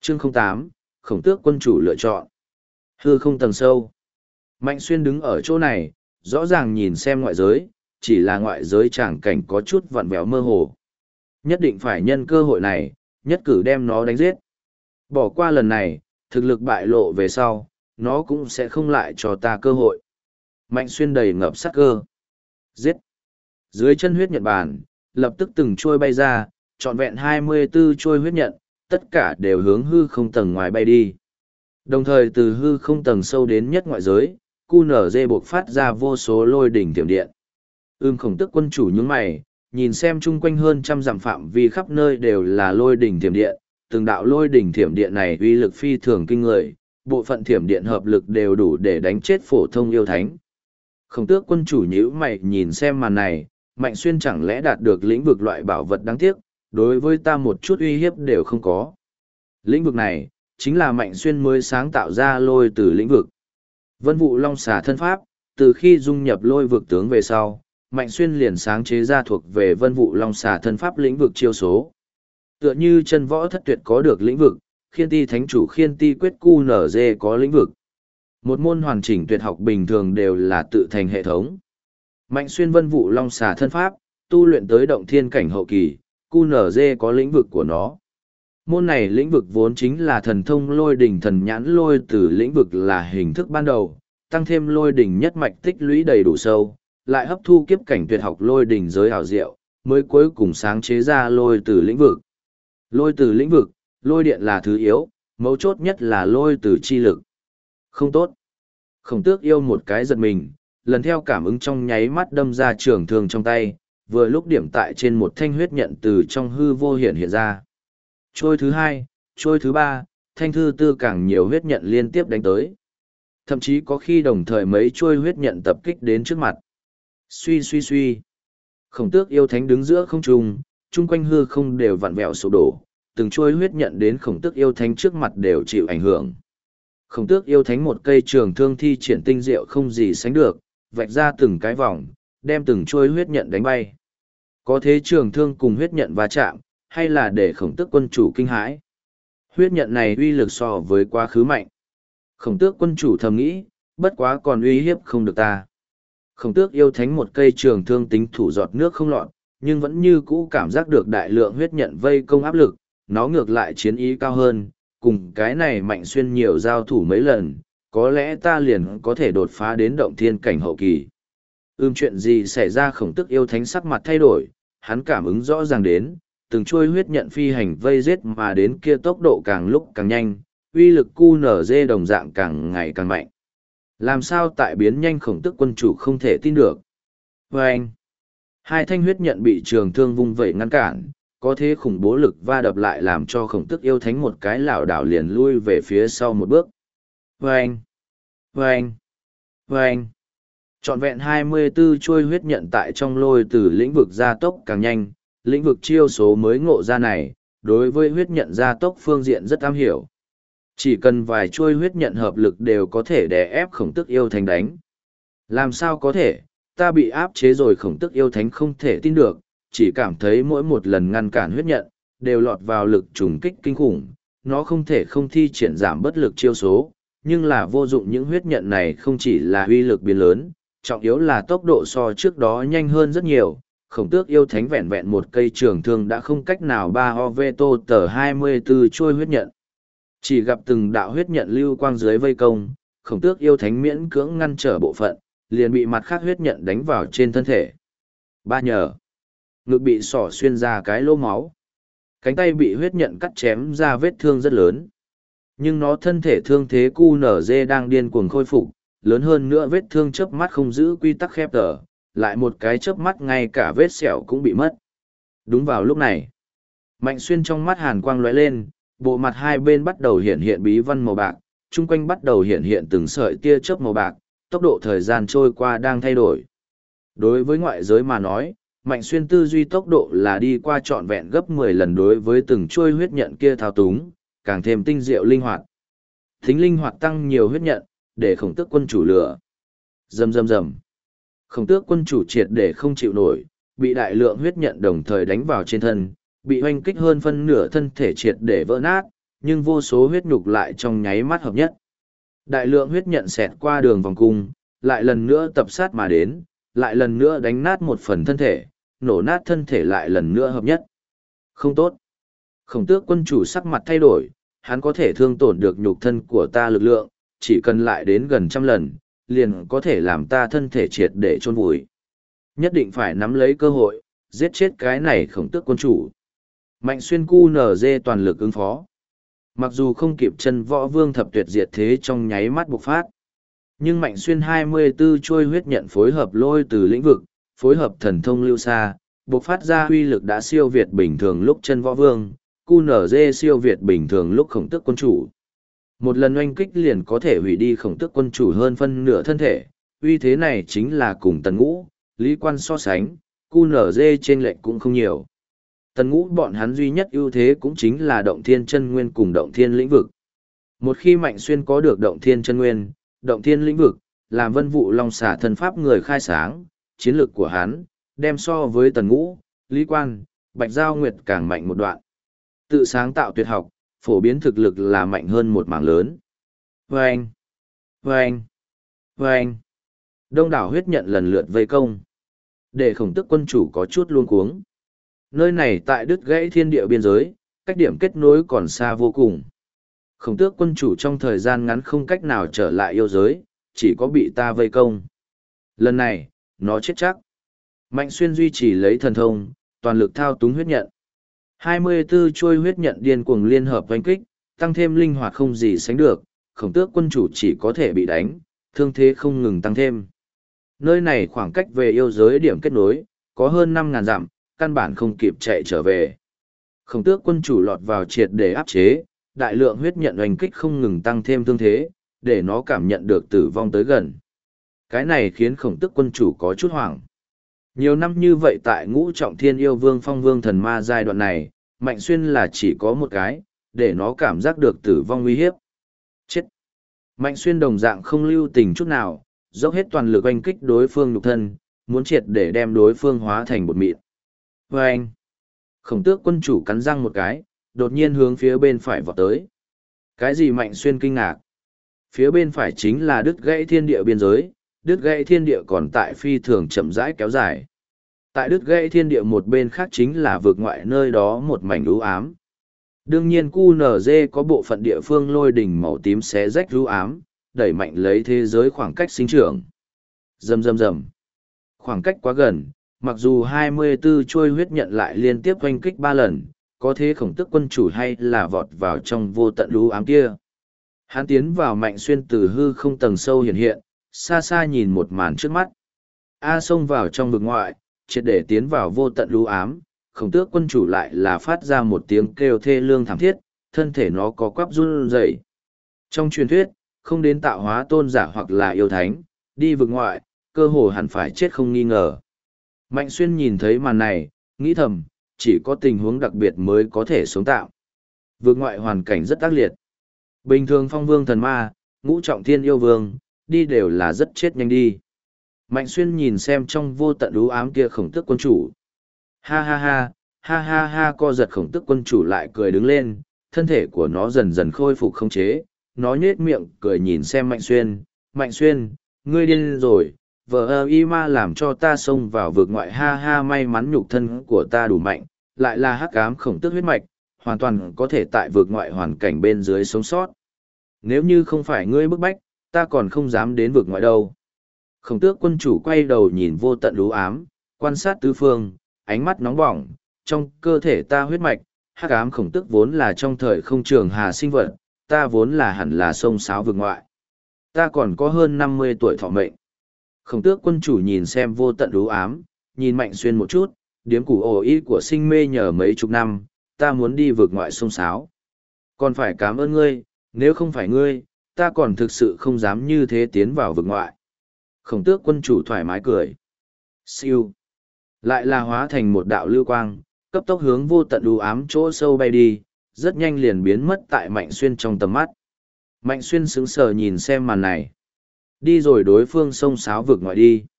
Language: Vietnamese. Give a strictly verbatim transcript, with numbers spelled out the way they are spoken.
Chương không tám, Khổng Tước quân chủ lựa chọn. Hư không tầng sâu. Mạnh Xuyên đứng ở chỗ này, rõ ràng nhìn xem ngoại giới, chỉ là ngoại giới tràng cảnh có chút vặn vẹo mơ hồ. Nhất định phải nhân cơ hội này, nhất cử đem nó đánh giết. Bỏ qua lần này, thực lực bại lộ về sau, nó cũng sẽ không lại cho ta cơ hội. Mạnh Xuyên đầy ngập sát cơ. Giết. Dưới chân huyết nhận bàn, lập tức từng trôi bay ra, trọn vẹn hai mươi bốn trôi huyết nhận, tất cả đều hướng hư không tầng ngoài bay đi. Đồng thời từ hư không tầng sâu đến nhất ngoại giới, cu nở dê buộc phát ra vô số lôi đỉnh tiềm điện. Ưm Khổng Tước quân chủ nhướng mày, nhìn xem chung quanh hơn trăm dặm phạm vi khắp nơi đều là lôi đỉnh thiểm điện, từng đạo lôi đỉnh thiểm điện này uy lực phi thường kinh người, bộ phận thiểm điện hợp lực đều đủ để đánh chết phổ thông yêu thánh. Khổng Tước quân chủ nhíu mày nhìn xem màn này, Mạnh Xuyên chẳng lẽ đạt được lĩnh vực loại bảo vật đáng tiếc, đối với ta một chút uy hiếp đều không có. Lĩnh vực này, chính là Mạnh Xuyên mới sáng tạo ra lôi từ lĩnh vực. Vân vụ long xà thân pháp, từ khi dung nhập lôi vực tướng về sau, Mạnh Xuyên liền sáng chế ra thuộc về vân vụ long xà thân pháp lĩnh vực chiêu số. Tựa như chân võ thất tuyệt có được lĩnh vực, khiên ti thánh chủ khiên ti quyết cu nở dê có lĩnh vực. Một môn hoàn chỉnh tuyệt học bình thường đều là tự thành hệ thống. Mạnh Xuyên vân vụ long xà thân pháp, tu luyện tới động thiên cảnh hậu kỳ, cu nở dê có lĩnh vực của nó. Môn này lĩnh vực vốn chính là thần thông lôi đỉnh thần nhãn lôi từ lĩnh vực là hình thức ban đầu, tăng thêm lôi đỉnh nhất mạch tích lũy đầy đủ sâu, lại hấp thu kiếp cảnh tuyệt học lôi đỉnh giới ảo diệu, mới cuối cùng sáng chế ra lôi từ lĩnh vực. Lôi từ lĩnh vực, lôi điện là thứ yếu, mấu chốt nhất là lôi từ chi lực. Không tốt. Khổng Tước yêu một cái giật mình, lần theo cảm ứng trong nháy mắt đâm ra trường thương trong tay, vừa lúc điểm tại trên một thanh huyết nhận từ trong hư vô hiện hiện ra. Trôi thứ hai, trôi thứ ba, thanh thứ tư càng nhiều huyết nhận liên tiếp đánh tới. Thậm chí có khi đồng thời mấy trôi huyết nhận tập kích đến trước mặt. Suy suy suy. Khổng Tước yêu thánh đứng giữa không trung, chung quanh hư không đều vặn vẹo sụp đổ, từng trôi huyết nhận đến Khổng Tước yêu thánh trước mặt đều chịu ảnh hưởng. Khổng Tước yêu thánh một cây trường thương thi triển tinh diệu không gì sánh được, vạch ra từng cái vòng, đem từng trôi huyết nhận đánh bay. Có thế trường thương cùng huyết nhận va chạm, hay là để Khổng Tước quân chủ kinh hãi. Huyết nhận này uy lực so với quá khứ mạnh. Khổng Tước quân chủ thầm nghĩ, bất quá còn uy hiếp không được ta. Khổng Tước yêu thánh một cây trường thương tính thủ giọt nước không lọt, nhưng vẫn như cũ cảm giác được đại lượng huyết nhận vây công áp lực, nó ngược lại chiến ý cao hơn, cùng cái này Mạnh Xuyên nhiều giao thủ mấy lần, có lẽ ta liền có thể đột phá đến động thiên cảnh hậu kỳ. Ưm chuyện gì xảy ra? Khổng Tước yêu thánh sắc mặt thay đổi, hắn cảm ứng rõ ràng đến, từng trôi huyết nhận phi hành vây giết mà đến kia tốc độ càng lúc càng nhanh, uy lực cu nở dê đồng dạng càng ngày càng mạnh. Làm sao tại biến nhanh? Khổng Tước quân chủ không thể tin được. Và anh, hai thanh huyết nhận bị trường thương vung vẩy ngăn cản, có thế khủng bố lực va đập lại làm cho Khổng Tước yêu thánh một cái lảo đảo liền lui về phía sau một bước. Và anh, và anh, và anh. Trọn vẹn hai mươi bốn chuôi huyết nhận tại trong lôi từ lĩnh vực gia tốc càng nhanh, lĩnh vực chiêu số mới ngộ ra này, đối với huyết nhận gia tốc phương diện rất am hiểu. Chỉ cần vài chuôi huyết nhận hợp lực đều có thể đè ép Khổng Tước yêu thánh đánh. Làm sao có thể, ta bị áp chế rồi? Khổng Tước yêu thánh không thể tin được, chỉ cảm thấy mỗi một lần ngăn cản huyết nhận, đều lọt vào lực trùng kích kinh khủng, nó không thể không thi triển giảm bất lực chiêu số, nhưng là vô dụng. Những huyết nhận này không chỉ là uy lực biến lớn, trọng yếu là tốc độ so trước đó nhanh hơn rất nhiều. Khổng Tước yêu thánh vẹn vẹn một cây trường thương đã không cách nào ba o vê tô tờ hai mươi bốn chuôi huyết nhận. Chỉ gặp từng đạo huyết nhận lưu quang dưới vây công, Khổng Tước yêu thánh miễn cưỡng ngăn trở bộ phận, liền bị mặt khác huyết nhận đánh vào trên thân thể. Ba nhờ, ngực bị sỏ xuyên ra cái lỗ máu, cánh tay bị huyết nhận cắt chém ra vết thương rất lớn. Nhưng nó thân thể thương thế cu nở dê đang điên cuồng khôi phục, lớn hơn nữa vết thương chớp mắt không giữ quy tắc khép tở, lại một cái chớp mắt ngay cả vết sẹo cũng bị mất. Đúng vào lúc này, Mạnh Xuyên trong mắt hàn quang lóe lên, bộ mặt hai bên bắt đầu hiện hiện bí văn màu bạc, chung quanh bắt đầu hiện hiện từng sợi tia chớp màu bạc, tốc độ thời gian trôi qua đang thay đổi. Đối với ngoại giới mà nói, Mạnh Xuyên tư duy tốc độ là đi qua trọn vẹn gấp mười lần đối với từng chuôi huyết nhận kia thao túng, càng thêm tinh diệu linh hoạt. Tính linh hoạt tăng nhiều huyết nhận, để Khổng Tước quân chủ lửa. Rầm rầm rầm. Khổng Tước quân chủ triệt để không chịu nổi, bị đại lượng huyết nhận đồng thời đánh vào trên thân, bị hoanh kích hơn phân nửa thân thể triệt để vỡ nát, nhưng vô số huyết nhục lại trong nháy mắt hợp nhất. Đại lượng huyết nhận xẹt qua đường vòng cung, lại lần nữa tập sát mà đến, lại lần nữa đánh nát một phần thân thể, nổ nát thân thể lại lần nữa hợp nhất. Không tốt. Khổng tước quân chủ sắc mặt thay đổi, hắn có thể thương tổn được nhục thân của ta lực lượng, chỉ cần lại đến gần trăm lần, liền có thể làm ta thân thể triệt để chôn vùi. Nhất định phải nắm lấy cơ hội, giết chết cái này khổng tước quân chủ. Mạnh xuyên cu nở dê toàn lực ứng phó. Mặc dù không kịp chân võ vương thập tuyệt diệt thế trong nháy mắt bộc phát, nhưng mạnh xuyên hai mươi tư chuôi huyết nhận phối hợp lôi từ lĩnh vực, phối hợp thần thông lưu xa, bộc phát ra uy lực đã siêu việt bình thường lúc chân võ vương, cu nở dê siêu việt bình thường lúc khổng tước quân chủ. Một lần oanh kích liền có thể hủy đi khổng tước quân chủ hơn phân nửa thân thể, uy thế này chính là cùng tần ngũ, lý quan so sánh, cu nở dê trên lệnh cũng không nhiều. Tần ngũ bọn hắn duy nhất ưu thế cũng chính là động thiên chân nguyên cùng động thiên lĩnh vực. Một khi mạnh xuyên có được động thiên chân nguyên, động thiên lĩnh vực, làm vân vụ long xả thần pháp người khai sáng, chiến lược của hắn, đem so với tần ngũ, lý quan, bạch giao nguyệt càng mạnh một đoạn. Tự sáng tạo tuyệt học, phổ biến thực lực là mạnh hơn một mảng lớn. Vâng! Vâng! Vâng! Đông đảo huyết nhận lần lượt vây công. Để khổng tức quân chủ có chút luống cuống. Nơi này tại đứt gãy thiên địa biên giới, cách điểm kết nối còn xa vô cùng. Khổng tước quân chủ trong thời gian ngắn không cách nào trở lại yêu giới, chỉ có bị ta vây công. Lần này, nó chết chắc. Mạnh xuyên duy trì lấy thần thông, toàn lực thao túng huyết nhận. hai mươi tư chuôi huyết nhận điên cuồng liên hợp oanh kích, tăng thêm linh hoạt không gì sánh được, khổng tước quân chủ chỉ có thể bị đánh, thương thế không ngừng tăng thêm. Nơi này khoảng cách về yêu giới điểm kết nối, có hơn năm ngàn dặm, căn bản không kịp chạy trở về. Khổng tước quân chủ lọt vào triệt để áp chế, đại lượng huyết nhận oanh kích không ngừng tăng thêm thương thế, để nó cảm nhận được tử vong tới gần. Cái này khiến khổng tước quân chủ có chút hoảng. Nhiều năm như vậy tại ngũ trọng thiên yêu vương phong vương thần ma giai đoạn này, Mạnh Xuyên là chỉ có một cái, để nó cảm giác được tử vong uy hiếp. Chết! Mạnh Xuyên đồng dạng không lưu tình chút nào, dốc hết toàn lực oanh kích đối phương nhục thân, muốn triệt để đem đối phương hóa thành bột mịn. Và anh! Khổng tước quân chủ cắn răng một cái, đột nhiên hướng phía bên phải vọt tới. Cái gì Mạnh Xuyên kinh ngạc? Phía bên phải chính là đứt gãy thiên địa biên giới, đứt gãy thiên địa còn tại phi thường chậm rãi kéo dài. Tại đứt gãy thiên địa một bên khác chính là vực ngoại nơi đó một mảnh u ám. Đương nhiên cu nở dê có bộ phận địa phương lôi đỉnh màu tím xé rách u ám, đẩy mạnh lấy thế giới khoảng cách sinh trưởng. Rầm rầm rầm. Khoảng cách quá gần, mặc dù hai mươi tư chuôi huyết nhận lại liên tiếp oanh kích ba lần, có thế khổng tức quân chủ hay là vọt vào trong vô tận u ám kia. Hắn tiến vào Mạnh Xuyên từ hư không tầng sâu hiện hiện, xa xa nhìn một màn trước mắt. A xông vào trong vực ngoại, triệt để tiến vào vô tận u ám, khổng tước quân chủ lại là phát ra một tiếng kêu thê lương thảm thiết, thân thể nó có quắp run rẩy. Trong truyền thuyết, không đến tạo hóa tôn giả hoặc là yêu thánh, đi vực ngoại, cơ hồ hẳn phải chết không nghi ngờ. Mạnh Xuyên nhìn thấy màn này, nghĩ thầm, chỉ có tình huống đặc biệt mới có thể sống tạo. Vực ngoại hoàn cảnh rất ác liệt. Bình thường phong vương thần ma, ngũ trọng thiên yêu vương, đi đều là rất chết nhanh đi. Mạnh Xuyên nhìn xem trong vô tận u ám kia khổng tước quân chủ. Ha ha ha, ha ha ha co giật khổng tước quân chủ lại cười đứng lên, thân thể của nó dần dần khôi phục khống chế, nó nhếch miệng cười nhìn xem Mạnh Xuyên. Mạnh Xuyên, ngươi điên rồi, vợ ơ y ma làm cho ta xông vào vực ngoại, ha ha, may mắn nhục thân của ta đủ mạnh, lại là hắc ám khổng tước huyết mạch, hoàn toàn có thể tại vực ngoại hoàn cảnh bên dưới sống sót. Nếu như không phải ngươi bức bách, ta còn không dám đến vực ngoại đâu. Khổng tước quân chủ quay đầu nhìn vô tận u ám, quan sát tứ phương, ánh mắt nóng bỏng, trong cơ thể ta huyết mạch, hắc ám khổng tước vốn là trong thời không trường hà sinh vật, ta vốn là hẳn là sông sáo vực ngoại. Ta còn có hơn năm mươi tuổi thọ mệnh. Khổng tước quân chủ nhìn xem vô tận u ám, nhìn Mạnh Xuyên một chút, điếm củ ổ y của sinh mê nhờ mấy chục năm, ta muốn đi vực ngoại sông sáo. Còn phải cảm ơn ngươi, nếu không phải ngươi, ta còn thực sự không dám như thế tiến vào vực ngoại. Khổng tước quân chủ thoải mái cười. Siêu. Lại là hóa thành một đạo lưu quang, cấp tốc hướng vô tận u ám chỗ sâu bay đi, rất nhanh liền biến mất tại Mạnh Xuyên trong tầm mắt. Mạnh Xuyên sững sờ nhìn xem màn này. Đi rồi đối phương xông xáo vực ngoại đi.